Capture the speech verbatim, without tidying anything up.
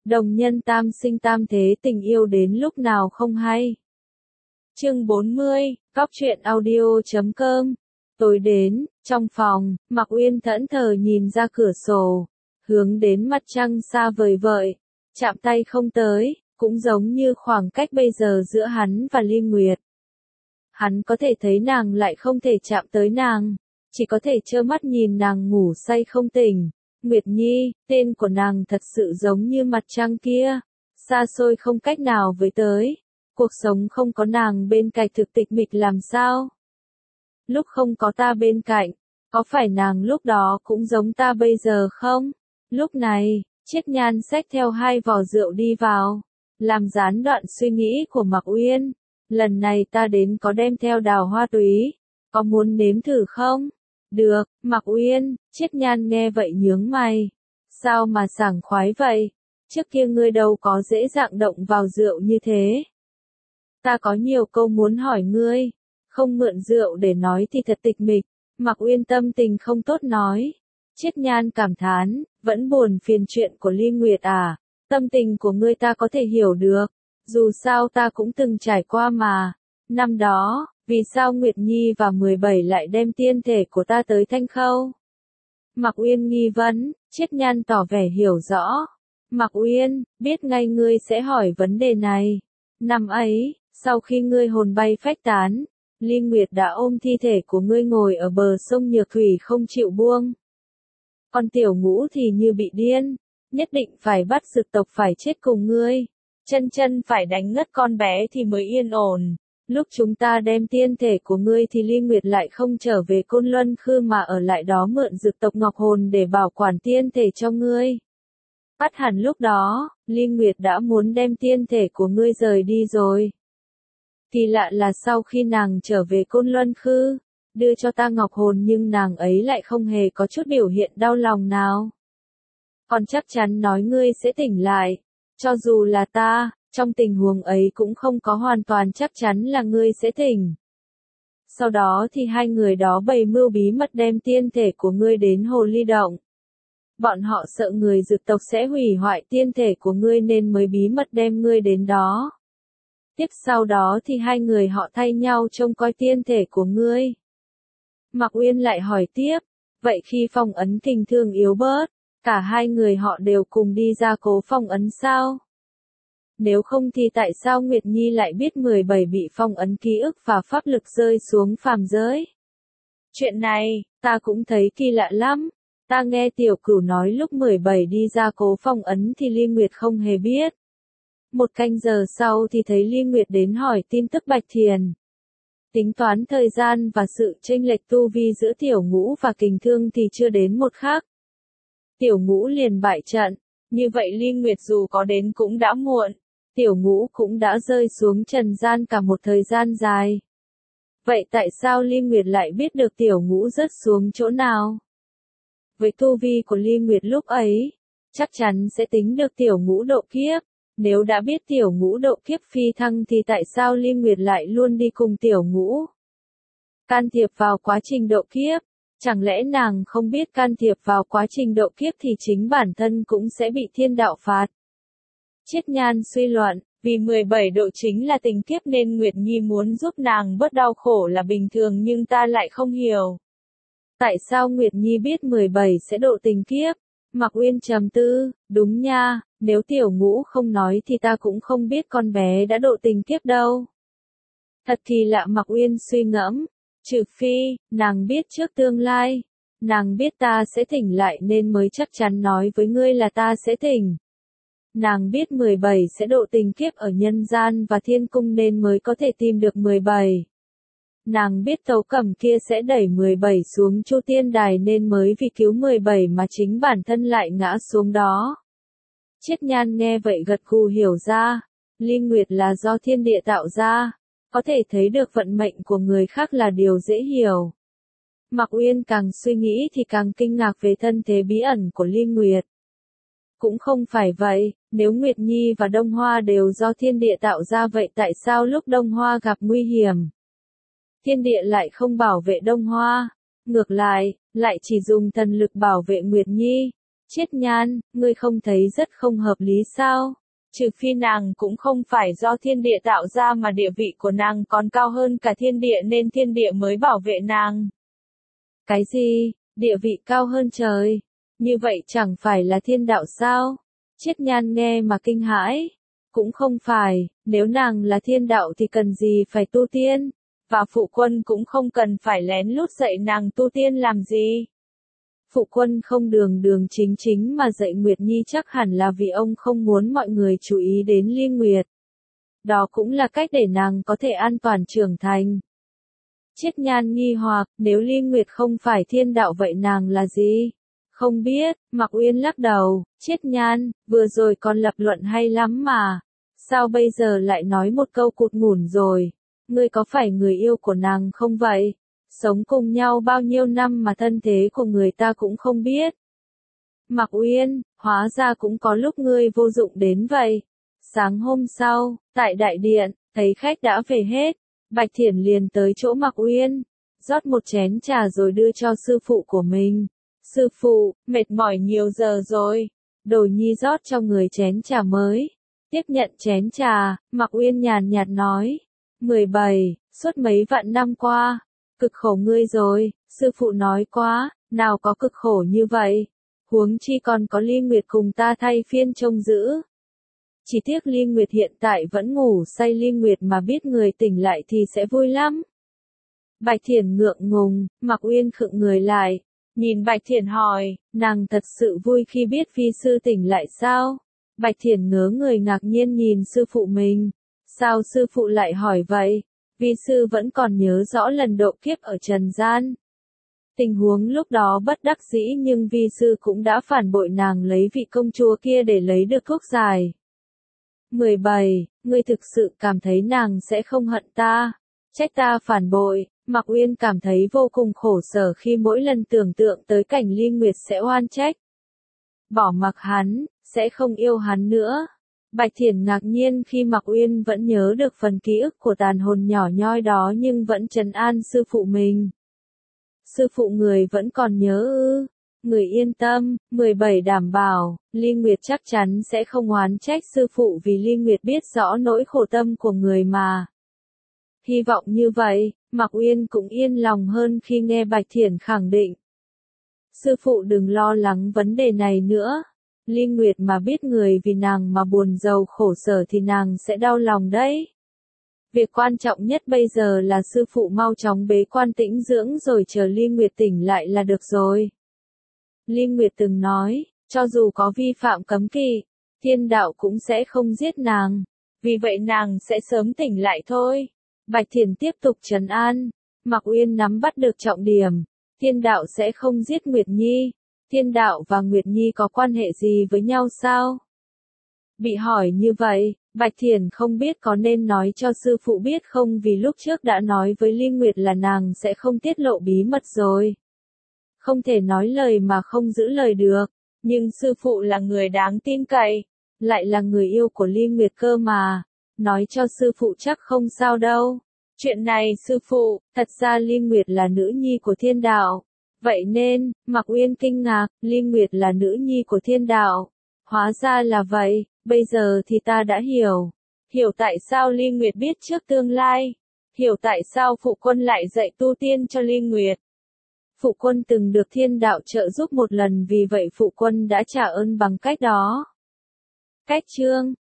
Đồng nhân tam sinh tam thế tình yêu đến lúc nào không hay. Chương bốn mươi, Góc truyện audio chấm com. Tối đến, trong phòng, Mạc Uyên thẫn thờ nhìn ra cửa sổ, hướng đến mặt trăng xa vời vợi, chạm tay không tới, cũng giống như khoảng cách bây giờ giữa hắn và Ly Nguyệt. Hắn có thể thấy nàng lại không thể chạm tới nàng, chỉ có thể trơ mắt nhìn nàng ngủ say không tỉnh. Nguyệt Nhi, tên của nàng thật sự giống như mặt trăng kia, xa xôi không cách nào với tới. Cuộc sống không có nàng bên cạnh thực tịch mịch làm sao? Lúc không có ta bên cạnh, có phải nàng lúc đó cũng giống ta bây giờ không? Lúc này, Chiết Nhan xách theo hai vò rượu đi vào, làm gián đoạn suy nghĩ của Mạc Uyên. Lần này ta đến có đem theo đào hoa túy, có muốn nếm thử không? Được, Mạc Uyên. Chiết Nhan nghe vậy nhướng mày. Sao mà sảng khoái vậy? Trước kia ngươi đâu có dễ dàng động vào rượu như thế. Ta có nhiều câu muốn hỏi ngươi, không mượn rượu để nói thì thật tịch mịch. Mạc Uyên tâm tình không tốt nói. Chiết Nhan cảm thán, vẫn buồn phiền chuyện của Ly Nguyệt à? Tâm tình của ngươi ta có thể hiểu được, dù sao ta cũng từng trải qua mà. Năm đó, vì sao Nguyệt Nhi và mười bảy lại đem tiên thể của ta tới Thanh Khâu? Mạc Uyên nghi vấn. Chiết Nhan tỏ vẻ hiểu rõ. Mạc Uyên, biết ngay ngươi sẽ hỏi vấn đề này. Năm ấy, sau khi ngươi hồn bay phách tán, Ly Nguyệt đã ôm thi thể của ngươi ngồi ở bờ sông Nhược Thủy không chịu buông. Còn Tiểu Ngũ thì như bị điên, nhất định phải bắt dực tộc phải chết cùng ngươi. Chân chân phải đánh ngất con bé thì mới yên ổn. Lúc chúng ta đem tiên thể của ngươi thì Ly Nguyệt lại không trở về Côn Luân Khư mà ở lại đó mượn dực tộc Ngọc Hồn để bảo quản tiên thể cho ngươi. Bắt hẳn lúc đó, Ly Nguyệt đã muốn đem tiên thể của ngươi rời đi rồi. Kỳ lạ là sau khi nàng trở về Côn Luân Khư, đưa cho ta Ngọc Hồn nhưng nàng ấy lại không hề có chút biểu hiện đau lòng nào. Còn chắc chắn nói ngươi sẽ tỉnh lại, cho dù là ta, trong tình huống ấy cũng không có hoàn toàn chắc chắn là ngươi sẽ tỉnh. Sau đó thì hai người đó bày mưu bí mật đem tiên thể của ngươi đến Hồ Ly Động. Bọn họ sợ người dực tộc sẽ hủy hoại tiên thể của ngươi nên mới bí mật đem ngươi đến đó. Tiếp sau đó thì hai người họ thay nhau trông coi tiên thể của ngươi. Mạc Uyên lại hỏi tiếp, vậy khi phong ấn kình thương yếu bớt, cả hai người họ đều cùng đi ra cố phong ấn sao? Nếu không thì tại sao Nguyệt Nhi lại biết mười bảy bị phong ấn ký ức và pháp lực rơi xuống phàm giới? Chuyện này, ta cũng thấy kỳ lạ lắm. Ta nghe Tiểu Cửu nói lúc mười bảy đi ra cố phong ấn thì Ly Nguyệt không hề biết. Một canh giờ sau thì thấy Ly Nguyệt đến hỏi tin tức Bạch Thiền. Tính toán thời gian và sự chênh lệch tu vi giữa Tiểu Ngũ và Kình Thương thì chưa đến một khắc. Tiểu Ngũ liền bại trận, như vậy Ly Nguyệt dù có đến cũng đã muộn. Tiểu Ngũ cũng đã rơi xuống trần gian cả một thời gian dài. Vậy tại sao Ly Nguyệt lại biết được Tiểu Ngũ rớt xuống chỗ nào? Với tu vi của Ly Nguyệt lúc ấy, chắc chắn sẽ tính được Tiểu Ngũ độ kiếp. Nếu đã biết Tiểu Ngũ độ kiếp phi thăng thì tại sao Ly Nguyệt lại luôn đi cùng Tiểu Ngũ? Can thiệp vào quá trình độ kiếp, chẳng lẽ nàng không biết can thiệp vào quá trình độ kiếp thì chính bản thân cũng sẽ bị thiên đạo phạt? Chiết Nhan suy luận, vì mười bảy độ chính là tình kiếp nên Nguyệt Nhi muốn giúp nàng bớt đau khổ là bình thường nhưng ta lại không hiểu. Tại sao Nguyệt Nhi biết mười bảy sẽ độ tình kiếp? Mạc Uyên trầm tư, đúng nha, nếu Tiểu Ngũ không nói thì ta cũng không biết con bé đã độ tình kiếp đâu. Thật kỳ lạ. Mạc Uyên suy ngẫm, trừ phi, nàng biết trước tương lai, nàng biết ta sẽ tỉnh lại nên mới chắc chắn nói với ngươi là ta sẽ tỉnh. Nàng biết mười bảy sẽ độ tình kiếp ở nhân gian và thiên cung nên mới có thể tìm được mười bảy. Nàng biết Tấu Cẩm kia sẽ đẩy mười bảy xuống Chu Tiên Đài nên mới vì cứu mười bảy mà chính bản thân lại ngã xuống đó. Chiết Nhan nghe vậy gật gù hiểu ra, Ly Nguyệt là do thiên địa tạo ra, có thể thấy được vận mệnh của người khác là điều dễ hiểu. Mạc Uyên càng suy nghĩ thì càng kinh ngạc về thân thế bí ẩn của Ly Nguyệt. Cũng không phải vậy, nếu Nguyệt Nhi và Đông Hoa đều do thiên địa tạo ra vậy tại sao lúc Đông Hoa gặp nguy hiểm, thiên địa lại không bảo vệ Đông Hoa, ngược lại, lại chỉ dùng thần lực bảo vệ Nguyệt Nhi? Chiết Nhan, ngươi không thấy rất không hợp lý sao? Trừ phi nàng cũng không phải do thiên địa tạo ra mà địa vị của nàng còn cao hơn cả thiên địa nên thiên địa mới bảo vệ nàng. Cái gì? Địa vị cao hơn trời? Như vậy chẳng phải là thiên đạo sao? Chiết Nhan nghe mà kinh hãi. Cũng không phải, nếu nàng là thiên đạo thì cần gì phải tu tiên, và phụ quân cũng không cần phải lén lút dạy nàng tu tiên làm gì. Phụ quân không đường đường chính chính mà dạy Nguyệt Nhi chắc hẳn là vì ông không muốn mọi người chú ý đến Ly Nguyệt. Đó cũng là cách để nàng có thể an toàn trưởng thành. Chiết Nhan nghi hoặc, nếu Ly Nguyệt không phải thiên đạo vậy nàng là gì? Không biết, Mạc Uyên lắc đầu, Chiết Nhan, vừa rồi còn lập luận hay lắm mà. Sao bây giờ lại nói một câu cụt ngủn rồi? Ngươi có phải người yêu của nàng không vậy? Sống cùng nhau bao nhiêu năm mà thân thế của người ta cũng không biết. Mạc Uyên, hóa ra cũng có lúc ngươi vô dụng đến vậy. Sáng hôm sau, tại đại điện, thấy khách đã về hết, Bạch Thiển liền tới chỗ Mạc Uyên, rót một chén trà rồi đưa cho sư phụ của mình. Sư phụ, mệt mỏi nhiều giờ rồi. Đồ Nhi rót cho người chén trà mới. Tiếp nhận chén trà, Mạc Uyên nhàn nhạt nói. mười bảy, suốt mấy vạn năm qua, cực khổ ngươi rồi, sư phụ nói quá, nào có cực khổ như vậy. Huống chi còn có Ly Nguyệt cùng ta thay phiên trông giữ. Chỉ tiếc Ly Nguyệt hiện tại vẫn ngủ say, Ly Nguyệt mà biết người tỉnh lại thì sẽ vui lắm. Bạch Thiển ngượng ngùng, Mạc Uyên khựng người lại, nhìn Bạch Thiển hỏi, nàng thật sự vui khi biết vi sư tỉnh lại sao? Bạch Thiển ngớ người ngạc nhiên nhìn sư phụ mình. Sao sư phụ lại hỏi vậy? Vi sư vẫn còn nhớ rõ lần độ kiếp ở trần gian. Tình huống lúc đó bất đắc dĩ nhưng vi sư cũng đã phản bội nàng lấy vị công chúa kia để lấy được thuốc giải. mười bảy, ngươi thực sự cảm thấy nàng sẽ không hận ta? Trách ta phản bội. Mạc Uyên cảm thấy vô cùng khổ sở khi mỗi lần tưởng tượng tới cảnh Ly Nguyệt sẽ oan trách. Bỏ mặc hắn, sẽ không yêu hắn nữa. Bạch Thiển ngạc nhiên khi Mạc Uyên vẫn nhớ được phần ký ức của tàn hồn nhỏ nhoi đó nhưng vẫn trấn an sư phụ mình. Sư phụ người vẫn còn nhớ ư? Người yên tâm, mười bảy đảm bảo, Ly Nguyệt chắc chắn sẽ không oán trách sư phụ vì Ly Nguyệt biết rõ nỗi khổ tâm của người mà. Hy vọng như vậy, Mạc Uyên cũng yên lòng hơn khi nghe Bạch Thiển khẳng định. Sư phụ đừng lo lắng vấn đề này nữa. Ly Nguyệt mà biết người vì nàng mà buồn rầu khổ sở thì nàng sẽ đau lòng đấy. Việc quan trọng nhất bây giờ là sư phụ mau chóng bế quan tĩnh dưỡng rồi chờ Ly Nguyệt tỉnh lại là được rồi. Ly Nguyệt từng nói, cho dù có vi phạm cấm kỵ, thiên đạo cũng sẽ không giết nàng. Vì vậy nàng sẽ sớm tỉnh lại thôi. Bạch Thiển tiếp tục trấn an. Mạc Uyên nắm bắt được trọng điểm. Thiên đạo sẽ không giết Nguyệt Nhi. Thiên đạo và Nguyệt Nhi có quan hệ gì với nhau sao? Bị hỏi như vậy, Bạch Thiển không biết có nên nói cho sư phụ biết không vì lúc trước đã nói với Ly Nguyệt là nàng sẽ không tiết lộ bí mật rồi. Không thể nói lời mà không giữ lời được, nhưng sư phụ là người đáng tin cậy, lại là người yêu của Ly Nguyệt cơ mà. Nói cho sư phụ chắc không sao đâu. Chuyện này sư phụ, thật ra Ly Nguyệt là nữ nhi của thiên đạo. Vậy nên, Mạc Uyên kinh ngạc, Ly Nguyệt là nữ nhi của thiên đạo. Hóa ra là vậy, bây giờ thì ta đã hiểu. Hiểu tại sao Ly Nguyệt biết trước tương lai. Hiểu tại sao phụ quân lại dạy tu tiên cho Ly Nguyệt. Phụ quân từng được thiên đạo trợ giúp một lần vì vậy phụ quân đã trả ơn bằng cách đó. Cách chương